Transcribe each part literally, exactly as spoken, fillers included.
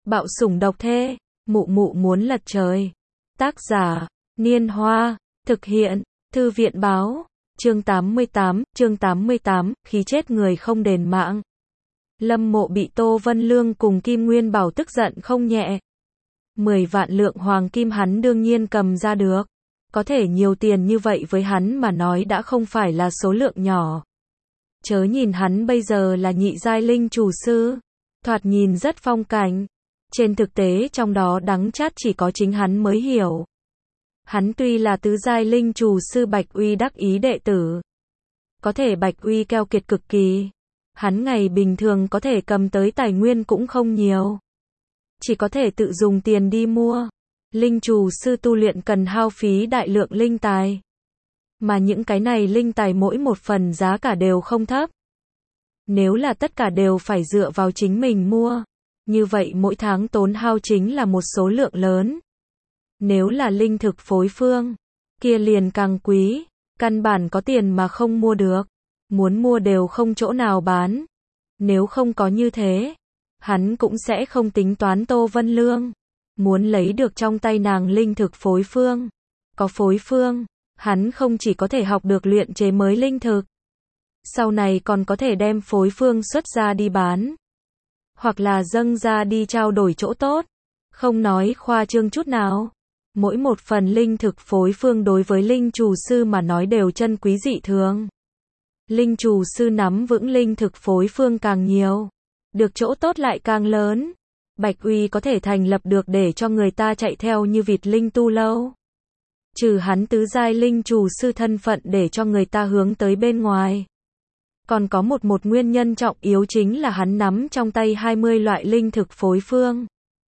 Bạo sủng độc thê, mụ mụ muốn lật trời. Tác giả, Niên Hoa, thực hiện, Thư viện báo, chương tám mươi tám, chương tám mươi tám, khí chết người không đền mạng. Lâm Mộ bị Tô Vân Lương cùng Kim Nguyên Bảo tức giận không nhẹ. Mười vạn lượng hoàng kim hắn đương nhiên cầm ra được. Có thể nhiều tiền như vậy với hắn mà nói đã không phải là số lượng nhỏ. Chớ nhìn hắn bây giờ là nhị giai linh chủ sư, thoạt nhìn rất phong cảnh. Trên thực tế trong đó đắng chát chỉ có chính hắn mới hiểu. Hắn tuy là tứ giai linh chủ sư Bạch Uy đắc ý đệ tử. Có thể Bạch Uy keo kiệt cực kỳ. Hắn ngày bình thường có thể cầm tới tài nguyên cũng không nhiều. Chỉ có thể tự dùng tiền đi mua. Linh chủ sư tu luyện cần hao phí đại lượng linh tài. Mà những cái này linh tài mỗi một phần giá cả đều không thấp. Nếu là tất cả đều phải dựa vào chính mình mua, như vậy mỗi tháng tốn hao chính là một số lượng lớn. Nếu là linh thực phối phương, kia liền càng quý, căn bản có tiền mà không mua được. Muốn mua đều không chỗ nào bán. Nếu không có như thế, hắn cũng sẽ không tính toán Tô Vân Lương. Muốn lấy được trong tay nàng linh thực phối phương. Có phối phương, hắn không chỉ có thể học được luyện chế mới linh thực. Sau này còn có thể đem phối phương xuất ra đi bán. Hoặc là dâng ra đi trao đổi chỗ tốt. Không nói khoa trương chút nào. Mỗi một phần linh thực phối phương đối với linh chủ sư mà nói đều chân quý dị thường. Linh chủ sư nắm vững linh thực phối phương càng nhiều, được chỗ tốt lại càng lớn. Bạch Uy có thể thành lập được để cho người ta chạy theo như vịt linh tu lâu. Trừ hắn tứ giai linh chủ sư thân phận để cho người ta hướng tới bên ngoài. Còn có một một nguyên nhân trọng yếu chính là hắn nắm trong tay hai mươi loại linh thực phối phương.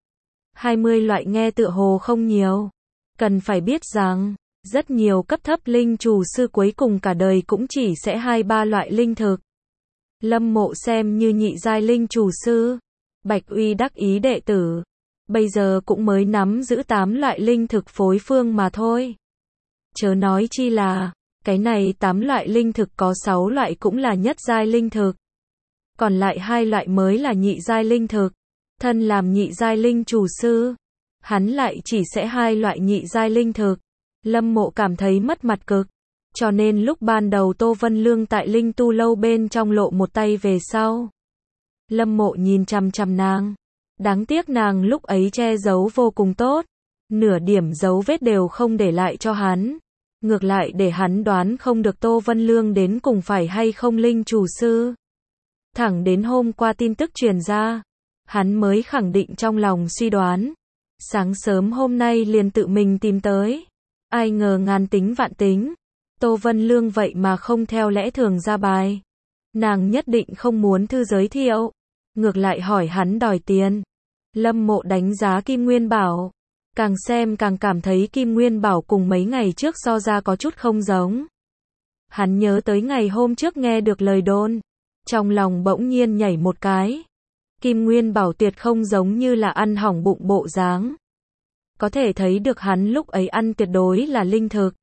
hai mươi loại nghe tựa hồ không nhiều. Cần phải biết rằng, rất nhiều cấp thấp linh chủ sư cuối cùng cả đời cũng chỉ sẽ hai ba loại linh thực. Lâm Mộ xem như nhị giai linh chủ sư, Bạch Uy đắc ý đệ tử, bây giờ cũng mới nắm giữ tám loại linh thực phối phương mà thôi. Chớ nói chi là, cái này tám loại linh thực có sáu loại cũng là nhất giai linh thực. Còn lại hai loại mới là nhị giai linh thực. Thân làm nhị giai linh chủ sư, hắn lại chỉ sẽ hai loại nhị giai linh thực. Lâm Mộ cảm thấy mất mặt cực. Cho nên lúc ban đầu Tô Vân Lương tại linh tu lâu bên trong lộ một tay về sau. Lâm Mộ nhìn chằm chằm nàng. Đáng tiếc nàng lúc ấy che giấu vô cùng tốt. Nửa điểm dấu vết đều không để lại cho hắn. Ngược lại để hắn đoán không được Tô Vân Lương đến cùng phải hay không linh chủ sư. Thẳng đến hôm qua tin tức truyền ra, hắn mới khẳng định trong lòng suy đoán. Sáng sớm hôm nay liền tự mình tìm tới. Ai ngờ ngàn tính vạn tính, Tô Vân Lương vậy mà không theo lẽ thường ra bài. Nàng nhất định không muốn thư giới thiệu, ngược lại hỏi hắn đòi tiền. Lâm Mộ đánh giá Kim Nguyên Bảo, càng xem càng cảm thấy Kim Nguyên Bảo cùng mấy ngày trước so ra có chút không giống. Hắn nhớ tới ngày hôm trước nghe được lời đồn, trong lòng bỗng nhiên nhảy một cái. Kim Nguyên Bảo tuyệt không giống như là ăn hỏng bụng bộ dáng. Có thể thấy được hắn lúc ấy ăn tuyệt đối là linh thực.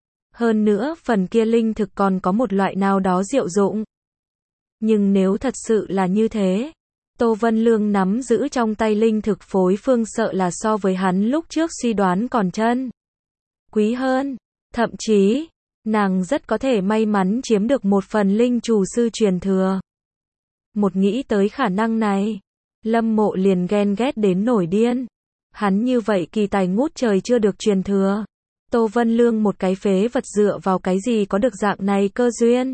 Hơn nữa phần kia linh thực còn có một loại nào đó diệu dụng. Nhưng nếu thật sự là như thế, Tô Vân Lương nắm giữ trong tay linh thực phối phương sợ là so với hắn lúc trước suy đoán còn chân quý hơn. Thậm chí, nàng rất có thể may mắn chiếm được một phần linh chủ sư truyền thừa. Một nghĩ tới khả năng này, Lâm Mộ liền ghen ghét đến nổi điên. Hắn như vậy kỳ tài ngút trời chưa được truyền thừa. Tô Vân Lương một cái phế vật dựa vào cái gì có được dạng này cơ duyên.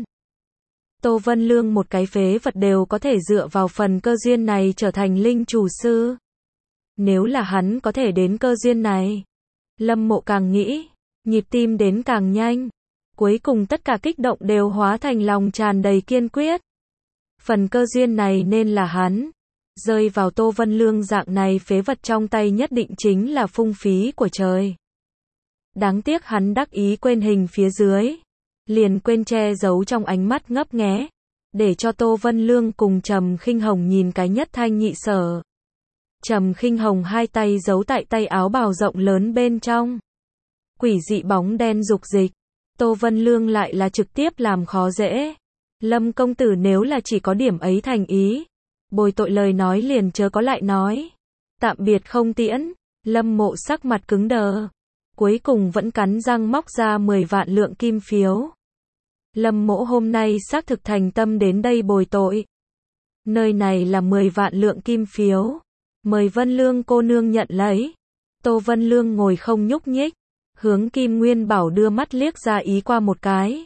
Tô Vân Lương một cái phế vật đều có thể dựa vào phần cơ duyên này trở thành linh chủ sư. Nếu là hắn có thể đến cơ duyên này, Lâm Mộ càng nghĩ, nhịp tim đến càng nhanh. Cuối cùng tất cả kích động đều hóa thành lòng tràn đầy kiên quyết. Phần cơ duyên này nên là hắn. Rơi vào Tô Vân Lương dạng này phế vật trong tay nhất định chính là phung phí của trời. Đáng tiếc hắn đắc ý quên hình phía dưới. Liền quên che giấu trong ánh mắt ngấp nghé. Để cho Tô Vân Lương cùng Trầm Khinh Hồng nhìn cái nhất thanh nhị sở. Trầm Khinh Hồng hai tay giấu tại tay áo bào rộng lớn bên trong. Quỷ dị bóng đen dục dịch. Tô Vân Lương lại là trực tiếp làm khó dễ. Lâm công tử nếu là chỉ có điểm ấy thành ý, bồi tội lời nói liền chớ có lại nói. Tạm biệt không tiễn. Lâm Mộ sắc mặt cứng đờ. Cuối cùng vẫn cắn răng móc ra mười vạn lượng kim phiếu. Lâm Mộ hôm nay xác thực thành tâm đến đây bồi tội. Nơi này là mười vạn lượng kim phiếu. Mời Vân Lương cô nương nhận lấy. Tô Vân Lương ngồi không nhúc nhích. Hướng Kim Nguyên Bảo đưa mắt liếc ra ý qua một cái.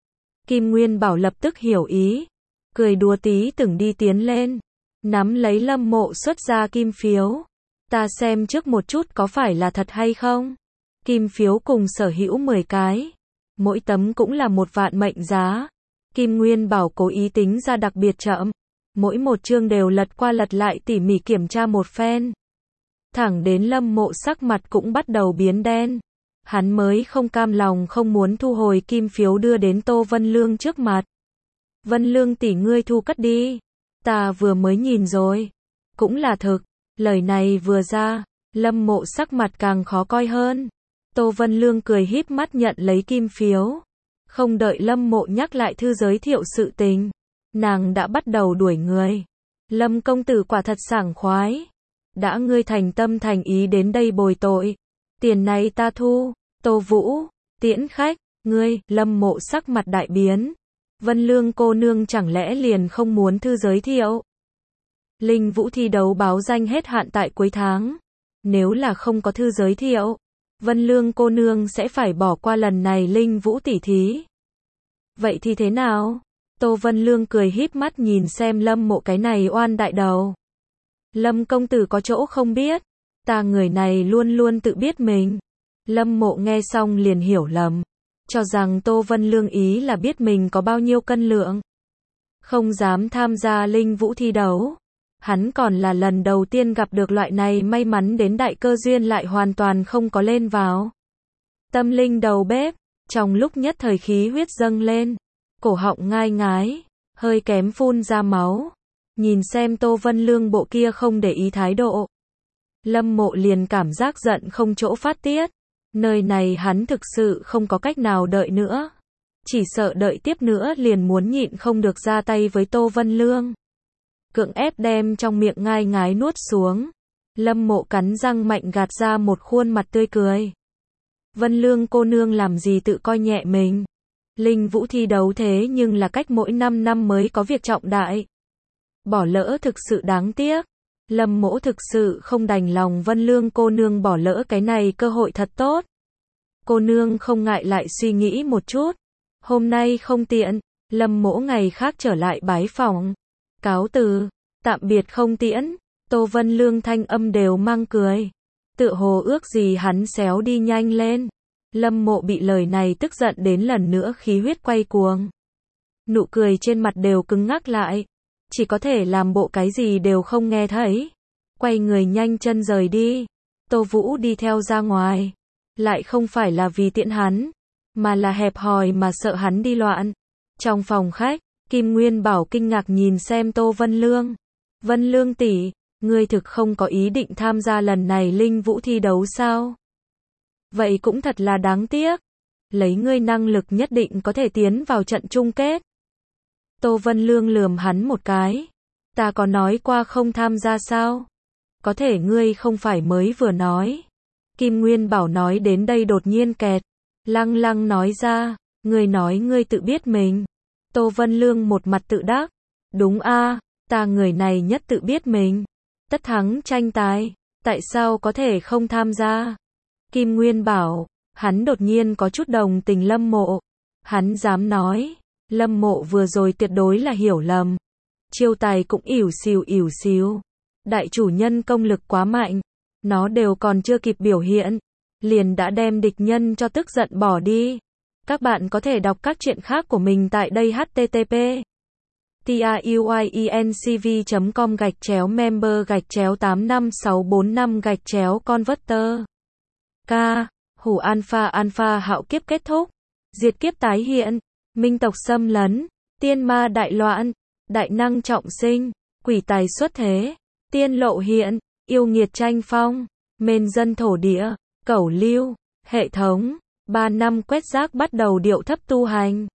Kim Nguyên Bảo lập tức hiểu ý. Cười đùa tí từng đi tiến lên. Nắm lấy Lâm Mộ xuất ra kim phiếu. Ta xem trước một chút có phải là thật hay không. Kim phiếu cùng sở hữu mười cái. Mỗi tấm cũng là một vạn mệnh giá. Kim Nguyên Bảo cố ý tính ra đặc biệt chậm. Mỗi một chương đều lật qua lật lại tỉ mỉ kiểm tra một phen. Thẳng đến Lâm Mộ sắc mặt cũng bắt đầu biến đen. Hắn mới không cam lòng không muốn thu hồi kim phiếu đưa đến Tô Vân Lương trước mặt. Vân Lương tỷ ngươi thu cất đi. Ta vừa mới nhìn rồi. Cũng là thực. Lời này vừa ra, Lâm Mộ sắc mặt càng khó coi hơn. Tô Vân Lương cười híp mắt nhận lấy kim phiếu. Không đợi Lâm Mộ nhắc lại thư giới thiệu sự tình. Nàng đã bắt đầu đuổi người. Lâm công tử quả thật sảng khoái. Đã ngươi thành tâm thành ý đến đây bồi tội. Tiền này ta thu. Tô Vũ, tiễn khách, ngươi, Lâm Mộ sắc mặt đại biến. Vân Lương cô nương chẳng lẽ liền không muốn thư giới thiệu. Linh Vũ thi đấu báo danh hết hạn tại cuối tháng. Nếu là không có thư giới thiệu, Vân Lương cô nương sẽ phải bỏ qua lần này Linh Vũ tỉ thí. Vậy thì thế nào? Tô Vân Lương cười híp mắt nhìn xem Lâm Mộ cái này oan đại đầu. Lâm công tử có chỗ không biết. Ta người này luôn luôn tự biết mình. Lâm Mộ nghe xong liền hiểu lầm. Cho rằng Tô Vân Lương ý là biết mình có bao nhiêu cân lượng. Không dám tham gia Linh Vũ thi đấu. Hắn còn là lần đầu tiên gặp được loại này may mắn đến đại cơ duyên lại hoàn toàn không có lên vào. Tâm linh đầu bếp. Trong lúc nhất thời khí huyết dâng lên. Cổ họng ngai ngái. Hơi kém phun ra máu. Nhìn xem Tô Vân Lương bộ kia không để ý thái độ. Lâm Mộ liền cảm giác giận không chỗ phát tiết. Nơi này hắn thực sự không có cách nào đợi nữa. Chỉ sợ đợi tiếp nữa liền muốn nhịn không được ra tay với Tô Vân Lương. Cưỡng ép đem trong miệng ngai ngái nuốt xuống. Lâm Mộ cắn răng mạnh gạt ra một khuôn mặt tươi cười. Vân Lương cô nương làm gì tự coi nhẹ mình. Linh Vũ thi đấu thế nhưng là cách mỗi năm năm mới có việc trọng đại. Bỏ lỡ thực sự đáng tiếc. Lâm Mộ thực sự không đành lòng Vân Lương cô nương bỏ lỡ cái này cơ hội thật tốt. Cô nương không ngại lại suy nghĩ một chút. Hôm nay không tiện, Lâm Mộ ngày khác trở lại bái phỏng. Cáo từ, tạm biệt không tiễn. Tô Vân Lương thanh âm đều mang cười. Tựa hồ ước gì hắn xéo đi nhanh lên. Lâm Mộ bị lời này tức giận đến lần nữa khí huyết quay cuồng. Nụ cười trên mặt đều cứng ngắc lại. Chỉ có thể làm bộ cái gì đều không nghe thấy. Quay người nhanh chân rời đi. Tô Vũ đi theo ra ngoài. Lại không phải là vì tiện hắn. Mà là hẹp hòi mà sợ hắn đi loạn. Trong phòng khách, Kim Nguyên Bảo kinh ngạc nhìn xem Tô Vân Lương. Vân Lương tỷ, ngươi thực không có ý định tham gia lần này Linh Vũ thi đấu sao? Vậy cũng thật là đáng tiếc. Lấy ngươi năng lực nhất định có thể tiến vào trận chung kết. Tô Vân Lương lườm hắn một cái. Ta có nói qua không tham gia sao? Có thể ngươi không phải mới vừa nói. Kim Nguyên Bảo nói đến đây đột nhiên kẹt. Lăng lăng nói ra, ngươi nói ngươi tự biết mình. Tô Vân Lương một mặt tự đắc. Đúng a, ta người này nhất tự biết mình. Tất thắng tranh tài, tại sao có thể không tham gia? Kim Nguyên Bảo, hắn đột nhiên có chút đồng tình Lâm Mộ. Hắn dám nói, Lâm Mộ vừa rồi tuyệt đối là hiểu lầm. Chiêu tài cũng ỉu xìu ỉu xìu. Đại chủ nhân công lực quá mạnh, nó đều còn chưa kịp biểu hiện, liền đã đem địch nhân cho tức giận bỏ đi. Các bạn có thể đọc các truyện khác của mình tại đây h t t p truyencv chấm com gạch chéo member gạch chéo tám năm sáu bốn năm gạch chéo converter. K. Hủ alpha alpha hạo kiếp kết thúc. Diệt kiếp tái hiện. Minh tộc xâm lấn. Tiên ma đại loạn. Đại năng trọng sinh. Quỷ tài xuất thế. Tiên lộ hiện. Yêu nghiệt tranh phong. Mền dân thổ địa. Cẩu lưu. Hệ thống. Ba năm quét rác bắt đầu điệu thấp tu hành.